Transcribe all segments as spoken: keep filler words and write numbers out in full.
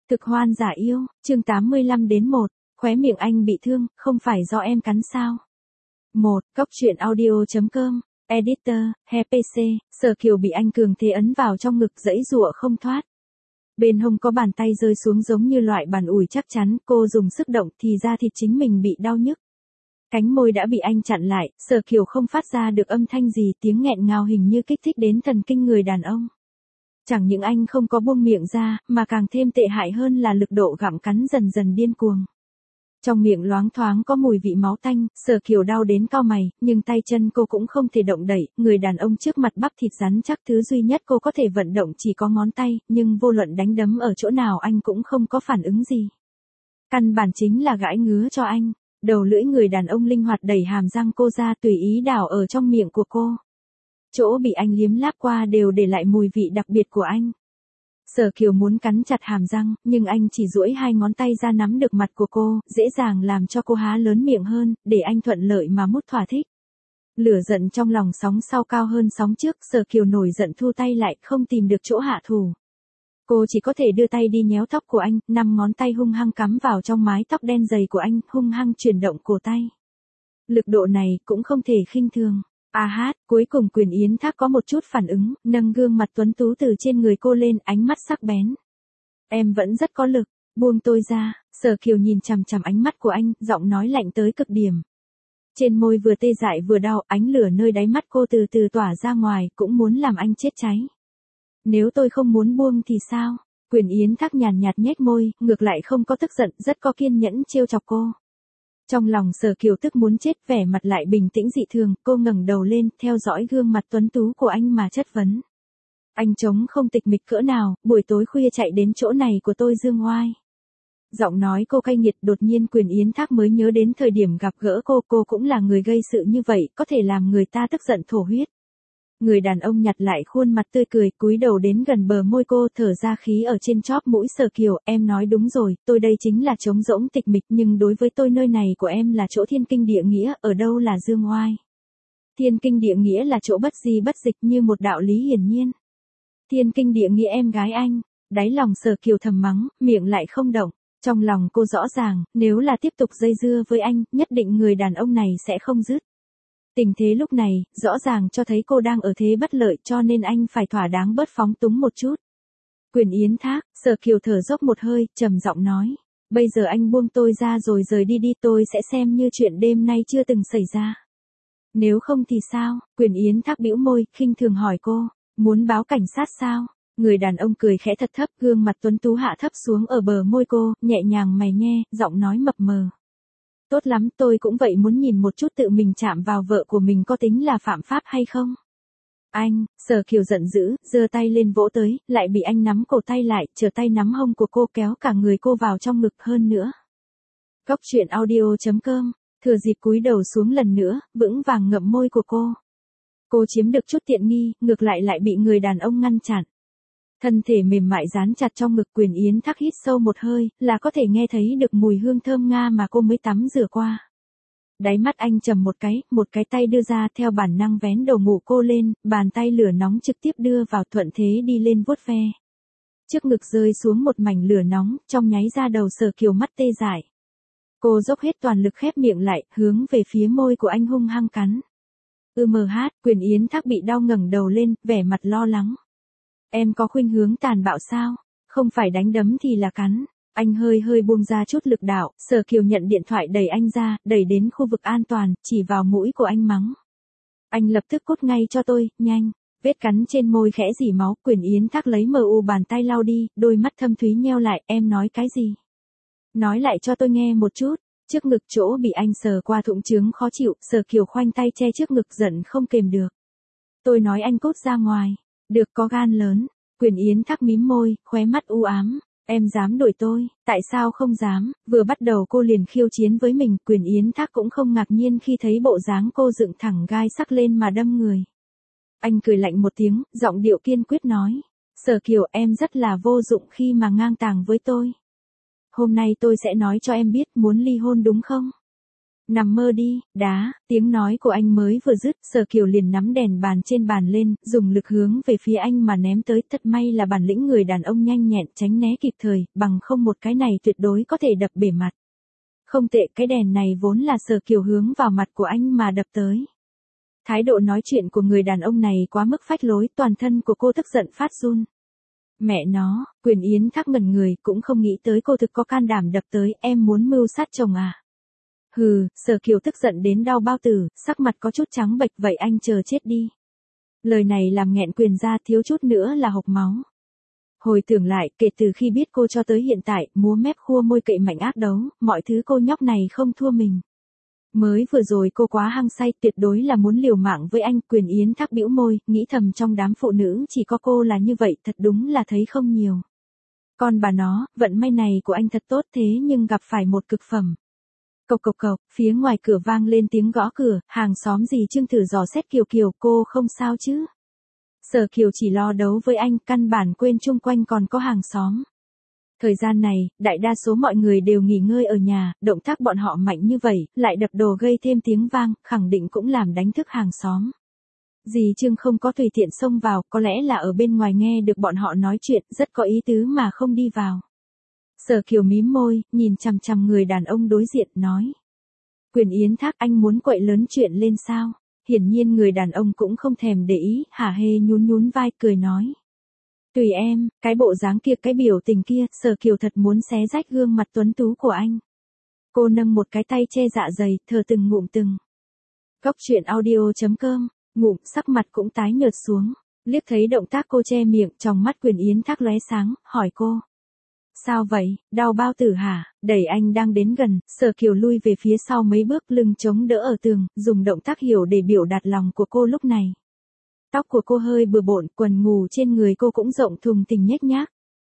Cực hoan giả yêu, chương tám mươi lăm đến một, khóe miệng anh bị thương, không phải do em cắn sao? một. Cóc truyện audio chấm com, Editor, he pê xê, Sở Kiều bị anh cường thế ấn vào trong ngực giãy giụa không thoát. Bên hông có bàn tay rơi xuống giống như loại bàn ủi chắc chắn, cô dùng sức động thì ra thịt chính mình bị đau nhức. Cánh môi đã bị anh chặn lại, Sở Kiều không phát ra được âm thanh gì, tiếng nghẹn ngào hình như kích thích đến thần kinh người đàn ông. Chẳng những anh không có buông miệng ra, mà càng thêm tệ hại hơn là lực độ gặm cắn dần dần điên cuồng. Trong miệng loáng thoáng có mùi vị máu tanh, Sở Kiều đau đến cau mày, nhưng tay chân cô cũng không thể động đậy, người đàn ông trước mặt bắp thịt rắn chắc thứ duy nhất cô có thể vận động chỉ có ngón tay, nhưng vô luận đánh đấm ở chỗ nào anh cũng không có phản ứng gì. Căn bản chính là gãi ngứa cho anh, đầu lưỡi người đàn ông linh hoạt đẩy hàm răng cô ra tùy ý đảo ở trong miệng của cô. Chỗ bị anh liếm láp qua đều để lại mùi vị đặc biệt của anh. Sở Kiều muốn cắn chặt hàm răng, nhưng anh chỉ duỗi hai ngón tay ra nắm được mặt của cô, dễ dàng làm cho cô há lớn miệng hơn, để anh thuận lợi mà mút thỏa thích. Lửa giận trong lòng sóng sau cao hơn sóng trước, Sở Kiều nổi giận thu tay lại, không tìm được chỗ hạ thủ. Cô chỉ có thể đưa tay đi nhéo tóc của anh, năm ngón tay hung hăng cắm vào trong mái tóc đen dày của anh, hung hăng chuyển động cổ tay. Lực độ này cũng không thể khinh thường. A hát, cuối cùng Quyền Yến Thác có một chút phản ứng, nâng gương mặt tuấn tú từ trên người cô lên, ánh mắt sắc bén. Em vẫn rất có lực, buông tôi ra. Sở Kiều nhìn chằm chằm ánh mắt của anh, giọng nói lạnh tới cực điểm. Trên môi vừa tê dại vừa đau, ánh lửa nơi đáy mắt cô từ từ tỏa ra ngoài, cũng muốn làm anh chết cháy. Nếu tôi không muốn buông thì sao? Quyền Yến Thác nhàn nhạt nhếch môi, ngược lại không có tức giận, rất có kiên nhẫn trêu chọc cô. Trong lòng Sở Kiều tức muốn chết, vẻ mặt lại bình tĩnh dị thường, cô ngẩng đầu lên, theo dõi gương mặt tuấn tú của anh mà chất vấn. Anh trống không tịch mịch cỡ nào, buổi tối khuya chạy đến chỗ này của tôi dương oai. Giọng nói cô cay nghiệt, đột nhiên Quyền Yến Thác mới nhớ đến thời điểm gặp gỡ cô, cô cũng là người gây sự như vậy, có thể làm người ta tức giận thổ huyết. Người đàn ông nhặt lại khuôn mặt tươi cười, cúi đầu đến gần bờ môi cô, thở ra khí ở trên chóp mũi. Sở Kiều, em nói đúng rồi, tôi đây chính là trống rỗng tịch mịch, nhưng đối với tôi nơi này của em là chỗ thiên kinh địa nghĩa, ở đâu là dương oai. Thiên kinh địa nghĩa là chỗ bất di bất dịch, như một đạo lý hiển nhiên. Thiên kinh địa nghĩa em gái anh, đáy lòng Sở Kiều thầm mắng, miệng lại không động. Trong lòng cô rõ ràng, nếu là tiếp tục dây dưa với anh, nhất định người đàn ông này sẽ không dứt. Tình thế lúc này, rõ ràng cho thấy cô đang ở thế bất lợi, cho nên anh phải thỏa đáng bớt phóng túng một chút. Quyền Yến Thác, Sở Kiều thở dốc một hơi, trầm giọng nói. Bây giờ anh buông tôi ra rồi rời đi đi, tôi sẽ xem như chuyện đêm nay chưa từng xảy ra. Nếu không thì sao? Quyền Yến Thác bĩu môi, khinh thường hỏi cô. Muốn báo cảnh sát sao? Người đàn ông cười khẽ thật thấp, gương mặt tuấn tú hạ thấp xuống ở bờ môi cô, nhẹ nhàng mày nhe, giọng nói mập mờ. Tốt lắm, tôi cũng vậy, muốn nhìn một chút tự mình chạm vào vợ của mình có tính là phạm pháp hay không? Anh, Sở Kiều giận dữ, giơ tay lên vỗ tới, lại bị anh nắm cổ tay lại, trở tay nắm hông của cô, kéo cả người cô vào trong ngực hơn nữa. Cóc truyện audio chấm com, thừa dịp cúi đầu xuống lần nữa, vững vàng ngậm môi của cô. Cô chiếm được chút tiện nghi, ngược lại lại bị người đàn ông ngăn chặn. Thân thể mềm mại dán chặt trong ngực. Quyền Yến Thác hít sâu một hơi, là có thể nghe thấy được mùi hương thơm nga mà cô mới tắm rửa qua. Đáy mắt anh trầm một cái, một cái tay đưa ra, theo bản năng vén đầu ngủ cô lên, bàn tay lửa nóng trực tiếp đưa vào, thuận thế đi lên vuốt ve. Trước ngực rơi xuống một mảnh lửa nóng, trong nháy ra đầu Sở Kiều mắt tê dại. Cô dốc hết toàn lực khép miệng lại, hướng về phía môi của anh hung hăng cắn. Ừ mờ hát, Quyền Yến Thác bị đau ngẩng đầu lên, vẻ mặt lo lắng. Em có khuynh hướng tàn bạo sao? Không phải đánh đấm thì là cắn. Anh hơi hơi buông ra chút lực đạo, Sở Kiều nhận điện thoại đẩy anh ra, đẩy đến khu vực an toàn, chỉ vào mũi của anh mắng. Anh lập tức cút ngay cho tôi, nhanh. Vết cắn trên môi khẽ rỉ máu. Quyền Yến Thác lấy mờ u bàn tay lau đi, đôi mắt thâm thúy nheo lại. Em nói cái gì? Nói lại cho tôi nghe một chút. Trước ngực chỗ bị anh sờ qua thụng trướng khó chịu, Sở Kiều khoanh tay che trước ngực giận không kềm được. Tôi nói anh cút ra ngoài. Được, có gan lớn. Quyền Yến Thác mím môi, khóe mắt u ám. Em dám đuổi tôi? Tại sao không dám? Vừa bắt đầu cô liền khiêu chiến với mình. Quyền Yến Thác cũng không ngạc nhiên khi thấy bộ dáng cô dựng thẳng gai sắc lên mà đâm người. Anh cười lạnh một tiếng, giọng điệu kiên quyết nói. Sở Kiều, em rất là vô dụng khi mà ngang tàng với tôi. Hôm nay tôi sẽ nói cho em biết, muốn ly hôn đúng không? Nằm mơ đi, đá, tiếng nói của anh mới vừa dứt, Sở Kiều liền nắm đèn bàn trên bàn lên, dùng lực hướng về phía anh mà ném tới, thật may là bản lĩnh người đàn ông nhanh nhẹn tránh né kịp thời, bằng không một cái này tuyệt đối có thể đập bể mặt. Không tệ, cái đèn này vốn là Sở Kiều hướng vào mặt của anh mà đập tới. Thái độ nói chuyện của người đàn ông này quá mức phách lối, toàn thân của cô tức giận phát run. Mẹ nó, Quyền Yến Thác ngẩn người, cũng không nghĩ tới cô thực có can đảm đập tới, em muốn mưu sát chồng à? Hừ, Sở Kiều tức giận đến đau bao tử, sắc mặt có chút trắng bệch, vậy anh chờ chết đi. Lời này làm nghẹn Quyền ra, thiếu chút nữa là hộc máu. Hồi tưởng lại, kể từ khi biết cô cho tới hiện tại, múa mép khua môi cậy mạnh ác đấu, mọi thứ cô nhóc này không thua mình. Mới vừa rồi cô quá hăng say, tuyệt đối là muốn liều mạng với anh. Quyền Yến Thác bĩu môi, nghĩ thầm trong đám phụ nữ chỉ có cô là như vậy, thật đúng là thấy không nhiều. Con bà nó, vận may này của anh thật tốt thế nhưng gặp phải một cực phẩm. Cộc cộc cộc, phía ngoài cửa vang lên tiếng gõ cửa, hàng xóm dì Trương thử dò xét Kiều Kiều, cô không sao chứ? Sở Kiều chỉ lo đấu với anh, căn bản quên chung quanh còn có hàng xóm. Thời gian này, đại đa số mọi người đều nghỉ ngơi ở nhà, động tác bọn họ mạnh như vậy, lại đập đồ gây thêm tiếng vang, khẳng định cũng làm đánh thức hàng xóm. Dì Trương không có tùy tiện xông vào, có lẽ là ở bên ngoài nghe được bọn họ nói chuyện, rất có ý tứ mà không đi vào. Sở Kiều mím môi, nhìn chằm chằm người đàn ông đối diện, nói. Quyền Yến Thác, anh muốn quậy lớn chuyện lên sao? Hiển nhiên người đàn ông cũng không thèm để ý, hả hê nhún nhún vai, cười nói. Tùy em, cái bộ dáng kia, cái biểu tình kia, Sở Kiều thật muốn xé rách gương mặt tuấn tú của anh. Cô nâng một cái tay che dạ dày, thở từng ngụm từng. Góc truyện audio chấm com, ngụm, sắc mặt cũng tái nhợt xuống, liếc thấy động tác cô che miệng, trong mắt Quyền Yến Thác lóe sáng, hỏi cô. Sao vậy, đau bao tử hả? Đẩy anh đang đến gần, Sở Kiều lui về phía sau mấy bước, lưng chống đỡ ở tường, dùng động tác hiểu để biểu đạt lòng của cô lúc này. Tóc của cô hơi bừa bộn, quần ngủ trên người cô cũng rộng thùng thình nhếch nhác.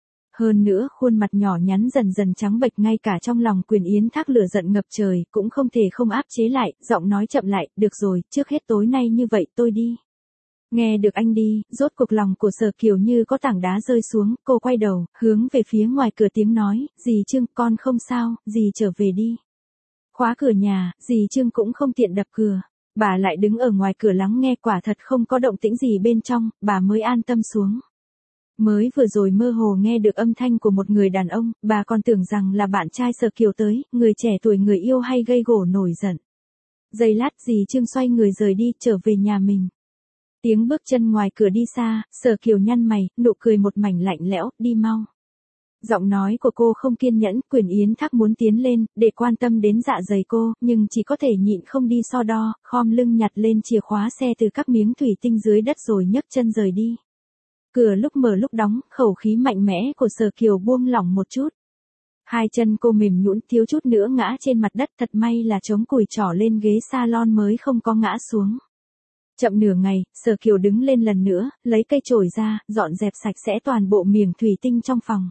Hơn nữa, khuôn mặt nhỏ nhắn dần dần trắng bệch, ngay cả trong lòng Quyền Yến Thác lửa giận ngập trời, cũng không thể không áp chế lại, giọng nói chậm lại, được rồi, trước hết tối nay như vậy tôi đi. Nghe được anh đi, rốt cuộc lòng của Sở Kiều như có tảng đá rơi xuống, cô quay đầu, hướng về phía ngoài cửa tiếng nói, dì Trương, con không sao, dì trở về đi. Khóa cửa nhà, dì Trương cũng không tiện đập cửa. Bà lại đứng ở ngoài cửa lắng nghe, quả thật không có động tĩnh gì bên trong, bà mới an tâm xuống. Mới vừa rồi mơ hồ nghe được âm thanh của một người đàn ông, bà còn tưởng rằng là bạn trai Sở Kiều tới, người trẻ tuổi người yêu hay gây gổ nổi giận. Giây lát dì Trương xoay người rời đi, trở về nhà mình. Tiếng bước chân ngoài cửa đi xa, Sở Kiều nhăn mày, nụ cười một mảnh lạnh lẽo, đi mau. Giọng nói của cô không kiên nhẫn, Quyền Yến Thác muốn tiến lên, để quan tâm đến dạ dày cô, nhưng chỉ có thể nhịn không đi so đo, khom lưng nhặt lên chìa khóa xe từ các miếng thủy tinh dưới đất rồi nhấc chân rời đi. Cửa lúc mở lúc đóng, khẩu khí mạnh mẽ của Sở Kiều buông lỏng một chút. Hai chân cô mềm nhũn, thiếu chút nữa ngã trên mặt đất, thật may là chống cùi trỏ lên ghế salon mới không có ngã xuống. Chậm nửa ngày, Sở Kiều đứng lên lần nữa, lấy cây chổi ra, dọn dẹp sạch sẽ toàn bộ miếng thủy tinh trong phòng.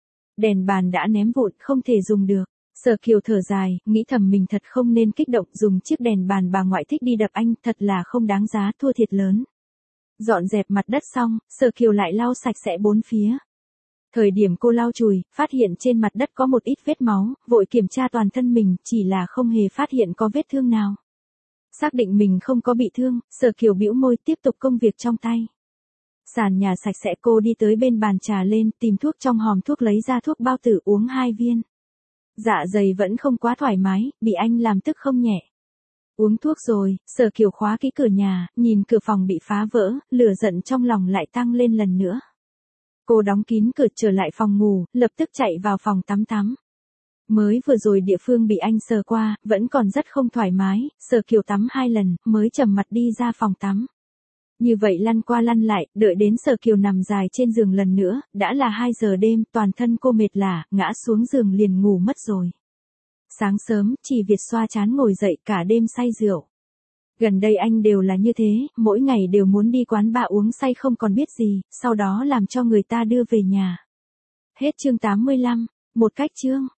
Đèn bàn đã ném vụn, không thể dùng được. Sở Kiều thở dài, nghĩ thầm mình thật không nên kích động, dùng chiếc đèn bàn bà ngoại thích đi đập anh, thật là không đáng giá, thua thiệt lớn. Dọn dẹp mặt đất xong, Sở Kiều lại lau sạch sẽ bốn phía. Thời điểm cô lau chùi, phát hiện trên mặt đất có một ít vết máu, vội kiểm tra toàn thân mình, chỉ là không hề phát hiện có vết thương nào. Xác định mình không có bị thương, Sở Kiều bĩu môi, tiếp tục công việc trong tay. Sàn nhà sạch sẽ, cô đi tới bên bàn trà lên, tìm thuốc trong hòm thuốc lấy ra thuốc bao tử uống hai viên. Dạ dày vẫn không quá thoải mái, bị anh làm tức không nhẹ. Uống thuốc rồi, Sở Kiều khóa kỹ cửa nhà, nhìn cửa phòng bị phá vỡ, lửa giận trong lòng lại tăng lên lần nữa. Cô đóng kín cửa trở lại phòng ngủ, lập tức chạy vào phòng tắm tắm. Mới vừa rồi địa phương bị anh sờ qua, vẫn còn rất không thoải mái, Sở Kiều tắm hai lần, mới trầm mặt đi ra phòng tắm. Như vậy lăn qua lăn lại, đợi đến Sở Kiều nằm dài trên giường lần nữa, đã là hai giờ đêm, toàn thân cô mệt lả, ngã xuống giường liền ngủ mất rồi. Sáng sớm, Chỉ Việt xoa chán ngồi dậy, cả đêm say rượu. Gần đây anh đều là như thế, mỗi ngày đều muốn đi quán bar uống say không còn biết gì, sau đó làm cho người ta đưa về nhà. Hết chương tám mươi lăm, một cách chương.